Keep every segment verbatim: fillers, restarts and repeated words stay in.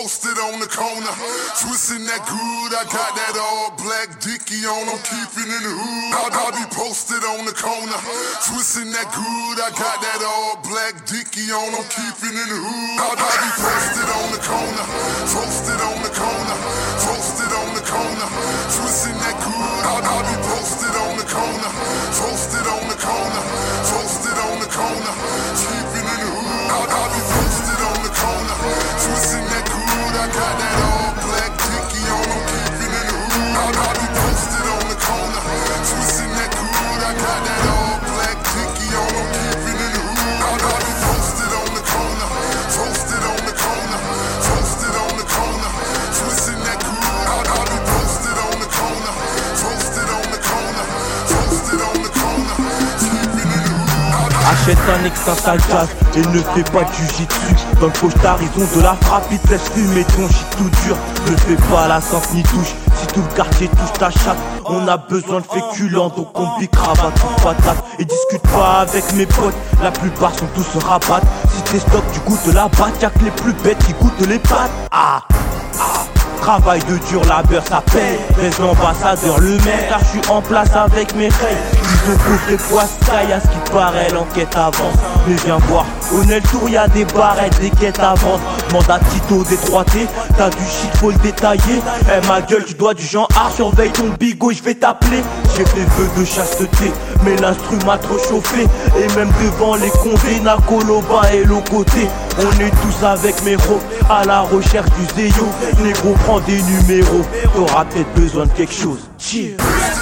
posted on the corner, twisting that good. I got that all black dicky on, I'm keeping in the hood. I, I be posted on the corner, twisting that good. I got that all black dicky on, I'm keeping in the hood. I, I be posted on the corner, posted on the corner, posted on the corner, twisting that good. I, I be posted on the corner, posted on the corner, posted on the corner, keeping in the hood. I, I be posted on the corner, twisting that good. I got that all black dicky on, I'm keeping in the hood. I, I be posted on the corner, twisting that good. I got that all black dicky on, I'm keeping in the hood. I, I be posted on the corner, posted on the corner, posted on the corner, twisting that good. I, I be posted on the corner, posted on the corner, posted on the corner, keeping in the hood. Achète un ex, un sale jazz et ne fais pas du jitsu. Dans le costard ils ont de la frappe, ils te laissent fumer ton shit tout dur. Ne fais pas la simple ni touche, si tout le quartier touche ta chatte. On a besoin de féculents, donc on pique cravate ou patate. Et discute pas avec mes potes, la plupart sont tous rabat. Si t'es stock tu goûtes la batte, y'a que les plus bêtes qui goûtent les pattes. Ah, ah. Travail de dur, labeur ça paye. Reste l'ambassadeur, le mec, car je suis en place avec mes règles. Ils ont coffré poiscaille, à ce qui paraît l'enquête avance. Mais viens voir, au Nel Tour y'a des barrettes, des quêtes avancent. Demande à Tito détroité, t'as du shit faut le détailler. Eh ma gueule tu dois du genre art, surveille ton bigot je vais t'appeler. J'ai fait vœux de chasteté, mais l'instru m'a trop chauffé. Et même devant les condés, Nakoloba et Locoté. On est tous avec mes ros, à la recherche du zéyo. Négro prends des numéros, t'auras peut-être besoin de quelque chose. Cheers.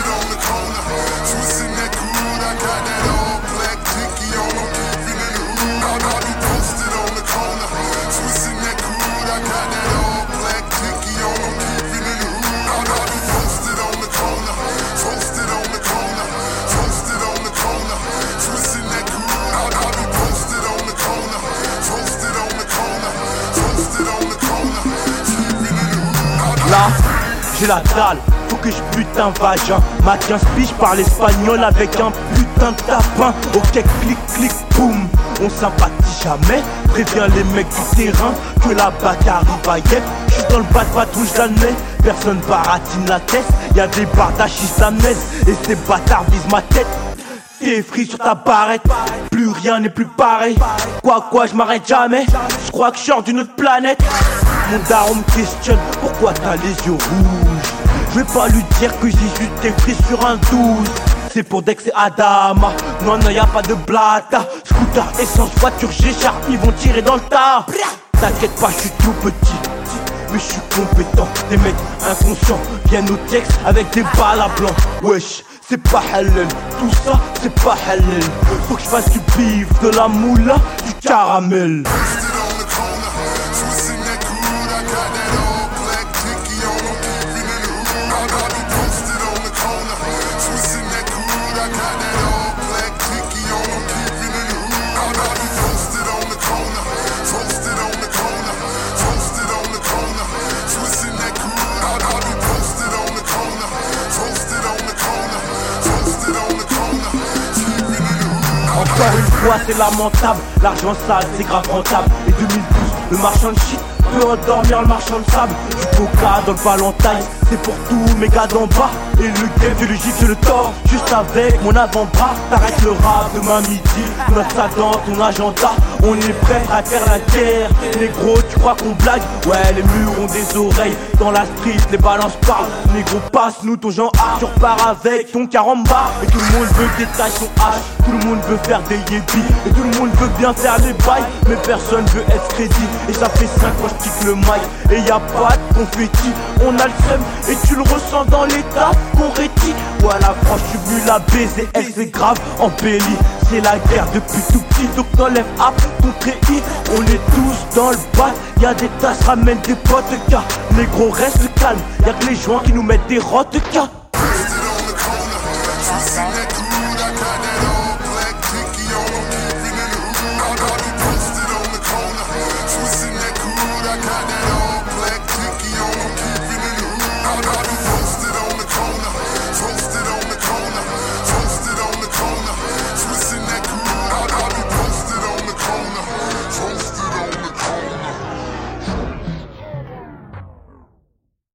Là, j'ai la dalle, faut que je bute un vagin. Ma quinze piges parle espagnol avec un putain de tapin. Ok, clic, clic, boum, on sympathise jamais. Préviens les mecs du terrain que la bagarre arrive à yep. J'suis dans le bas de patrouille, j'admets. Personne baratine la tête, y'a des bardaches islamaises. Et ces bâtards visent ma tête. T'es frit sur ta barrette, plus rien n'est plus pareil. Quoi quoi, je m'arrête jamais, je crois que je sors d'une autre planète. Mon daron me questionne, pourquoi t'as les yeux rouges? Je vais pas lui dire que j'ai juste des fris sur un douze. C'est pour Dex et Adama, non non y'a pas de blata. Scooter, essence, voiture, G-Sharp, ils vont tirer dans le tas. T'inquiète pas, je suis tout petit, mais je suis compétent. Des mecs inconscients viennent au texte avec des balles à blanc. Wesh, c'est pas halal, tout ça c'est pas halal. Faut que je fasse du bif, de la moula, du caramel. Encore une fois c'est lamentable, l'argent sale c'est grave rentable. Et deux mille douze, le marchand de shit peut endormir le marchand de sable. Du coca dans le valentaille, c'est pour tous mes gars d'en bas. Et le game de l'Egypte je le tords, juste avec mon avant-bras. T'arrêtes le rap demain midi, note ça dans ton agenda. On est prêt à faire la guerre, négro tu crois qu'on blague? Ouais les murs ont des oreilles, dans la street les balances parlent. Négro passe-nous ton genre A, tu repars avec ton caramba. Et tout le monde veut détailler son H, tout le monde veut faire des yébis. Et tout le monde veut bien faire les bails, mais personne veut être crédit. Et ça fait cinq ans je kick le mic, et y a pas de confetti. On a le seum, et tu le ressens dans l'état qu'on rétit. Ouais la franche tu venu la baiser, elle c'est grave embellie. C'est la guerre depuis tout petit, donc t'enlèves A ton tréi. On est tous dans le bat, y'a des tasses, ramène des potes car négro reste calme, y'a que les joints qui nous mettent des rotes car